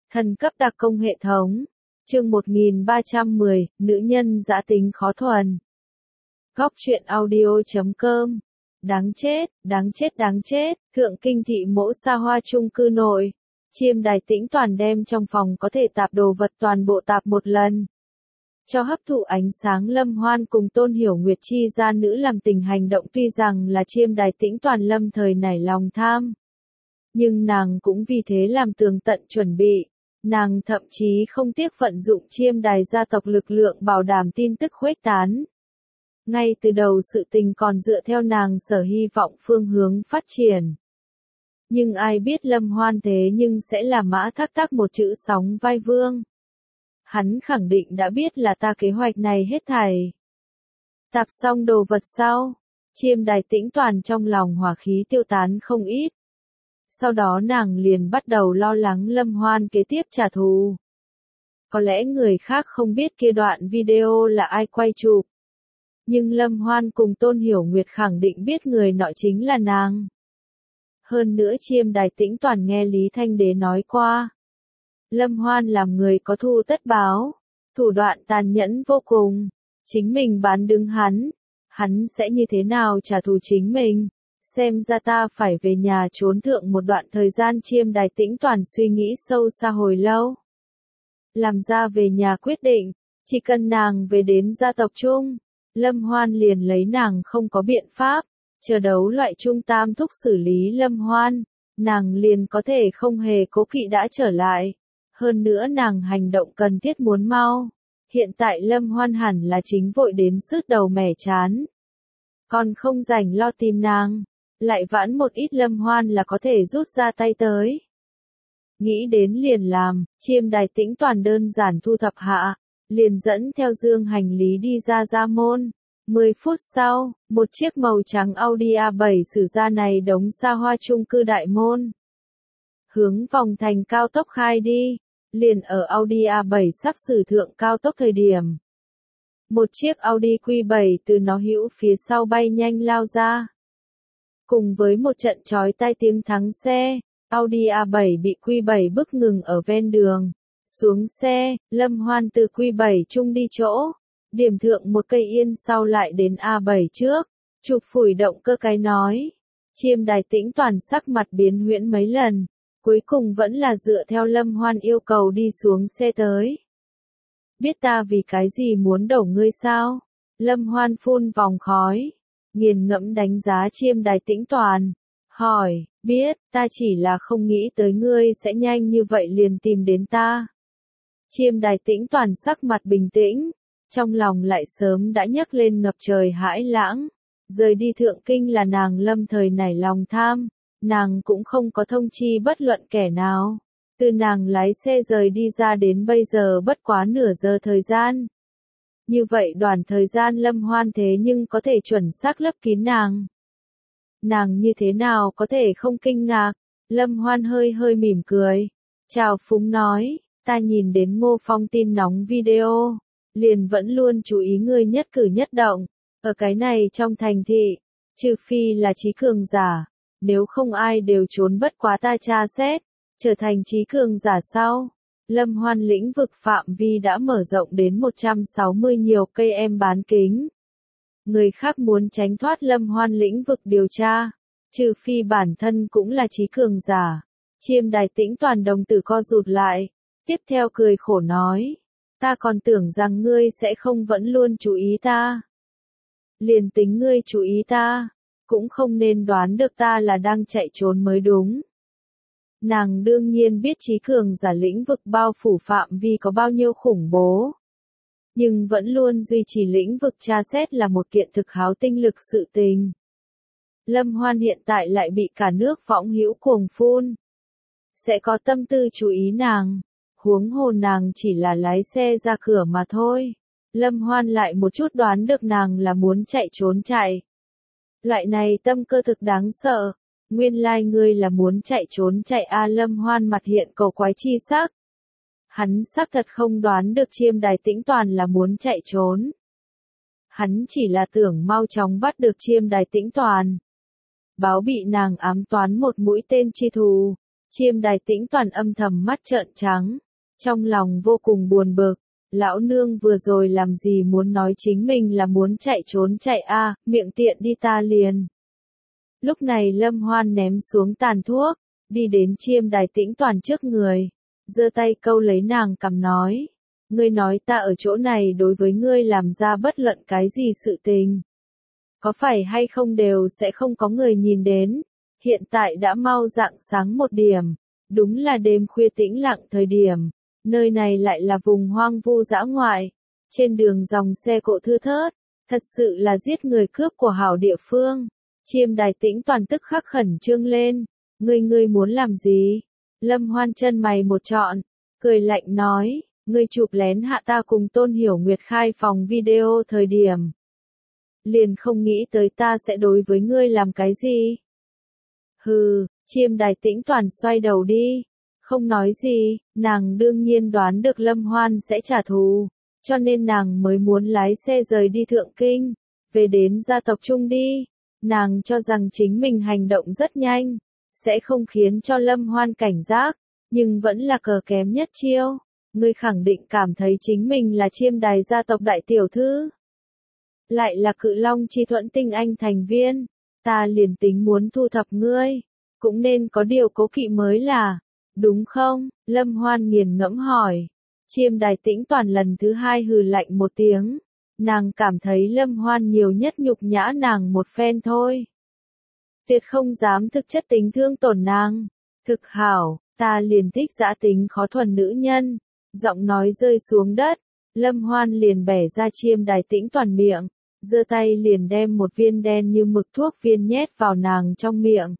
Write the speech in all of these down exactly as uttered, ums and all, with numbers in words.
Thần cấp đặc công hệ thống. Chương một nghìn ba trăm mười, nữ nhân dã tính khó thuần. Góc truyện audio chấm com. Đáng chết, đáng chết đáng chết, thượng kinh thị mỗ xa hoa chung cư nội. Chiêm đài tĩnh toàn đem trong phòng có thể tạp đồ vật toàn bộ tạp một lần. Cho hấp thụ ánh sáng Lâm Hoan cùng Tôn Hiểu Nguyệt chi ra nữ làm tình hành động tuy rằng là chiêm đài tĩnh toàn lâm thời nảy lòng tham. Nhưng nàng cũng vì thế làm tường tận chuẩn bị. Nàng thậm chí không tiếc vận dụng chiêm đài gia tộc lực lượng bảo đảm tin tức khuếch tán. Ngay từ đầu sự tình còn dựa theo nàng sở hy vọng phương hướng phát triển. Nhưng ai biết Lâm Hoan thế nhưng sẽ là mã thác thác một chữ sóng vai vương. Hắn khẳng định đã biết là ta kế hoạch này hết thảy. Tạp xong đồ vật sau, chiêm đài tĩnh toàn trong lòng hỏa khí tiêu tán không ít. Sau đó nàng liền bắt đầu lo lắng Lâm Hoan kế tiếp trả thù. Có lẽ người khác không biết kia đoạn video là ai quay chụp. Nhưng Lâm Hoan cùng Tôn Hiểu Nguyệt khẳng định biết người nọ chính là nàng. Hơn nữa chiêm đài tĩnh toàn nghe Lý Thanh Đế nói qua. Lâm Hoan làm người có thù tất báo, thủ đoạn tàn nhẫn vô cùng. Chính mình bán đứng hắn, hắn sẽ như thế nào trả thù chính mình. Xem ra ta phải về nhà trốn thượng một đoạn thời gian. Chiêm đài tĩnh toàn suy nghĩ sâu xa hồi lâu. Làm ra về nhà quyết định, chỉ cần nàng về đến gia tộc chung, Lâm Hoan liền lấy nàng không có biện pháp, chờ đấu loại trung tam thúc xử lý Lâm Hoan, nàng liền có thể không hề cố kỵ đã trở lại. Hơn nữa nàng hành động cần thiết muốn mau, hiện tại Lâm Hoan hẳn là chính vội đến sứt đầu mẻ chán. Còn không rảnh lo tìm nàng. Lại vãn một ít Lâm Hoan là có thể rút ra tay tới. Nghĩ đến liền làm, chiêm đài tĩnh toàn đơn giản thu thập hạ, liền dẫn theo dương hành lý đi ra gia môn. Mười phút sau, một chiếc màu trắng Audi A bảy xử ra này đống xa hoa chung cư đại môn. Hướng vòng thành cao tốc khai đi, liền ở Audi A bảy sắp xử thượng cao tốc thời điểm. Một chiếc Audi Q bảy từ nó hữu phía sau bay nhanh lao ra. Cùng với một trận chói tai tiếng thắng xe, Audi A bảy bị Q bảy bức ngừng ở ven đường. Xuống xe, Lâm Hoan từ Q bảy chung đi chỗ, điểm thượng một cây yên sau lại đến A bảy trước, chụp phủi động cơ cái nói. Chiêm đài tĩnh toàn sắc mặt biến huyễn mấy lần, cuối cùng vẫn là dựa theo Lâm Hoan yêu cầu đi xuống xe tới. Biết ta vì cái gì muốn đổ ngươi sao? Lâm Hoan phun vòng khói. Nghiền ngẫm đánh giá chiêm đài tĩnh toàn, hỏi, biết, ta chỉ là không nghĩ tới ngươi sẽ nhanh như vậy liền tìm đến ta. Chiêm đài tĩnh toàn sắc mặt bình tĩnh, trong lòng lại sớm đã nhấc lên ngập trời hãi lãng. Rời đi thượng kinh là nàng lâm thời nảy lòng tham, nàng cũng không có thông chi bất luận kẻ nào. Từ nàng lái xe rời đi ra đến bây giờ bất quá nửa giờ thời gian. Như vậy đoạn thời gian Lâm Hoan thế nhưng có thể chuẩn xác lấp kín nàng. Nàng như thế nào có thể không kinh ngạc? Lâm Hoan hơi hơi mỉm cười. Chào phúng nói, ta nhìn đến Ngô Phong tin nóng video, liền vẫn luôn chú ý ngươi nhất cử nhất động. Ở cái này trong thành thị, trừ phi là trí cường giả, nếu không ai đều trốn bất quá ta tra xét, trở thành trí cường giả sau. Lâm Hoan lĩnh vực phạm vi đã mở rộng đến một trăm sáu mươi nhiều cây em bán kính. Người khác muốn tránh thoát Lâm Hoan lĩnh vực điều tra, trừ phi bản thân cũng là trí cường giả. Chiêm đài tĩnh toàn đồng tử co rụt lại, tiếp theo cười khổ nói, ta còn tưởng rằng ngươi sẽ không vẫn luôn chú ý ta. Liền tính ngươi chú ý ta, cũng không nên đoán được ta là đang chạy trốn mới đúng. Nàng đương nhiên biết trí cường giả lĩnh vực bao phủ phạm vi có bao nhiêu khủng bố. Nhưng vẫn luôn duy trì lĩnh vực tra xét là một kiện thực háo tinh lực sự tình. Lâm Hoan hiện tại lại bị cả nước võng hữu cuồng phun. Sẽ có tâm tư chú ý nàng. Huống hồ nàng chỉ là lái xe ra cửa mà thôi. Lâm Hoan lại một chút đoán được nàng là muốn chạy trốn chạy. Loại này tâm cơ thực đáng sợ. Nguyên lai like ngươi là muốn chạy trốn chạy a. Lâm Hoan mặt hiện cầu quái chi sắc. Hắn xác thật không đoán được chiêm đài tĩnh toàn là muốn chạy trốn. Hắn chỉ là tưởng mau chóng bắt được chiêm đài tĩnh toàn. Báo bị nàng ám toán một mũi tên chi thù. Chiêm Đài Tĩnh Toàn âm thầm mắt trợn trắng, trong lòng vô cùng buồn bực. Lão nương vừa rồi làm gì muốn nói chính mình là muốn chạy trốn chạy a, à, miệng tiện đi ta liền. Lúc này Lâm Hoan ném xuống tàn thuốc, đi đến Chiêm Đài Tĩnh Toàn trước người, giơ tay câu lấy nàng cằm nói, ngươi nói ta ở chỗ này đối với ngươi làm ra bất luận cái gì sự tình. Có phải hay không đều sẽ không có người nhìn đến, hiện tại đã mau rạng sáng một điểm, đúng là đêm khuya tĩnh lặng thời điểm. Nơi này lại là vùng hoang vu dã ngoại, trên đường dòng xe cộ thưa thớt, thật sự là giết người cướp của hảo địa phương. Chiêm Đài Tĩnh Toàn tức khắc khẩn trương lên, ngươi ngươi muốn làm gì? Lâm Hoan chân mày một trọn, cười lạnh nói, ngươi chụp lén hạ ta cùng Tôn Hiểu Nguyệt khai phòng video thời điểm. Liền không nghĩ tới ta sẽ đối với ngươi làm cái gì? Hừ, Chiêm Đài Tĩnh Toàn xoay đầu đi. Không nói gì, nàng đương nhiên đoán được Lâm Hoan sẽ trả thù, cho nên nàng mới muốn lái xe rời đi Thượng Kinh, về đến gia tộc Trung đi. Nàng cho rằng chính mình hành động rất nhanh, sẽ không khiến cho Lâm Hoan cảnh giác, nhưng vẫn là cờ kém nhất chiêu. Ngươi khẳng định cảm thấy chính mình là Chiêm Đài gia tộc đại tiểu thư. Lại là Cự Long Chi Thuẫn tinh anh thành viên, ta liền tính muốn thu thập ngươi, cũng nên có điều cố kỵ mới là. Đúng không? Lâm Hoan nghiền ngẫm hỏi. Chiêm Đài Tĩnh Toàn lần thứ hai hừ lạnh một tiếng. Nàng cảm thấy Lâm Hoan nhiều nhất nhục nhã nàng một phen thôi. Tuyệt không dám thực chất tính thương tổn nàng. Thực hảo, ta liền thích dã tính khó thuần nữ nhân. Giọng nói rơi xuống đất. Lâm Hoan liền bẻ ra Chiêm Đài Tĩnh Toàn miệng. Giơ tay liền đem một viên đen như mực thuốc viên nhét vào nàng trong miệng.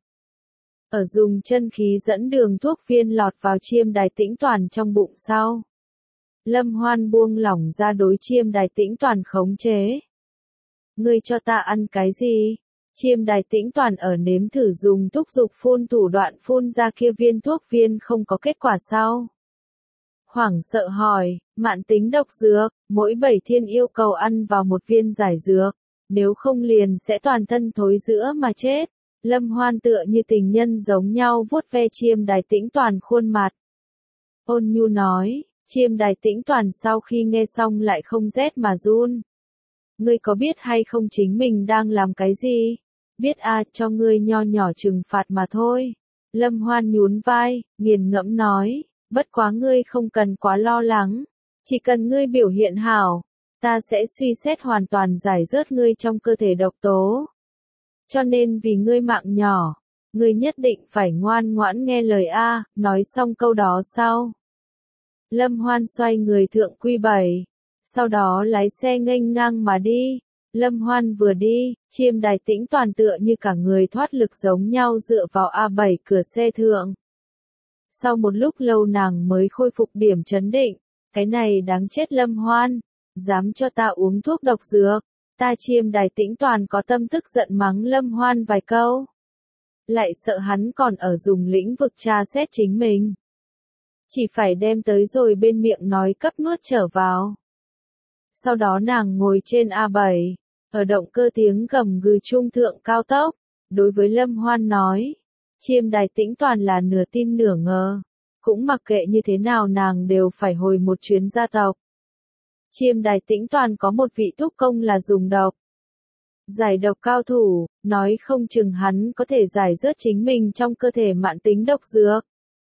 Ở dùng chân khí dẫn đường thuốc viên lọt vào Chiêm Đài Tĩnh Toàn trong bụng sau. Lâm Hoan buông lỏng ra đối Chiêm Đài Tĩnh Toàn khống chế. Ngươi cho ta ăn cái gì? Chiêm Đài Tĩnh Toàn ở nếm thử dùng thúc dục phun thủ đoạn phun ra kia viên thuốc viên không có kết quả sau. Hoảng sợ hỏi, mạn tính độc dược, mỗi bảy thiên yêu cầu ăn vào một viên giải dược, nếu không liền sẽ toàn thân thối rữa mà chết. Lâm Hoan tựa như tình nhân giống nhau vuốt ve Chiêm Đài Tĩnh Toàn khuôn mặt. Ôn nhu nói, Chiêm Đài Tĩnh Toàn sau khi nghe xong lại không rét mà run. Ngươi có biết hay không chính mình đang làm cái gì? Biết à, cho ngươi nho nhỏ trừng phạt mà thôi. Lâm Hoan nhún vai, nghiền ngẫm nói, bất quá ngươi không cần quá lo lắng. Chỉ cần ngươi biểu hiện hảo, ta sẽ suy xét hoàn toàn giải rớt ngươi trong cơ thể độc tố. Cho nên vì ngươi mạng nhỏ, ngươi nhất định phải ngoan ngoãn nghe lời A, nói xong câu đó sau. Lâm Hoan xoay người thượng quy bảy, sau đó lái xe nghênh ngang mà đi. Lâm Hoan vừa đi, Chiêm Đài Tĩnh Toàn tựa như cả người thoát lực giống nhau dựa vào A bảy cửa xe thượng. Sau một lúc lâu nàng mới khôi phục điểm chấn định, cái này đáng chết Lâm Hoan, dám cho ta uống thuốc độc dược. Ta Chiêm Đài Tĩnh Toàn có tâm tức giận mắng Lâm Hoan vài câu. Lại sợ hắn còn ở dùng lĩnh vực tra xét chính mình. Chỉ phải đem tới rồi bên miệng nói cấp nuốt trở vào. Sau đó nàng ngồi trên A bảy, ở động cơ tiếng gầm gừ trung thượng cao tốc, đối với Lâm Hoan nói. Chiêm Đài Tĩnh Toàn là nửa tin nửa ngờ. Cũng mặc kệ như thế nào nàng đều phải hồi một chuyến gia tộc. Chiêm Đài Tĩnh Toàn có một vị thúc công là dùng độc. Giải độc cao thủ, nói không chừng hắn có thể giải rớt chính mình trong cơ thể mạn tính độc dược.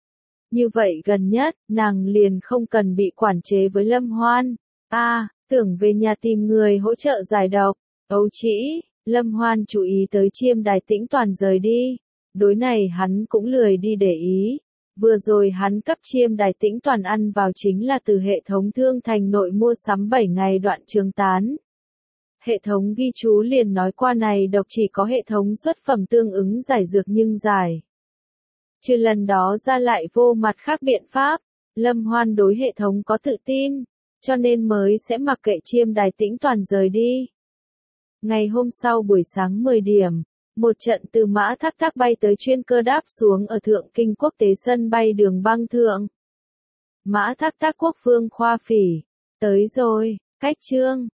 Như vậy gần nhất, nàng liền không cần bị quản chế với Lâm Hoan. A, à, tưởng về nhà tìm người hỗ trợ giải độc. Âu chỉ, Lâm Hoan chú ý tới Chiêm Đài Tĩnh Toàn rời đi. Đối này hắn cũng lười đi để ý. Vừa rồi hắn cấp Chiêm Đài Tĩnh Toàn ăn vào chính là từ hệ thống Thương Thành nội mua sắm bảy ngày đoạn trường tán. Hệ thống ghi chú liền nói qua này độc chỉ có hệ thống xuất phẩm tương ứng giải dược nhưng giải. Trừ lần đó ra lại vô mặt khác biện pháp, Lâm Hoan đối hệ thống có tự tin, cho nên mới sẽ mặc kệ Chiêm Đài Tĩnh Toàn rời đi. Ngày hôm sau buổi sáng mười điểm, một trận từ Mã Thác Thác bay tới chuyên cơ đáp xuống ở Thượng Kinh quốc tế sân bay đường băng thượng. Mã Thác Thác Quốc Vương Khoa Phỉ, tới rồi, cách chương.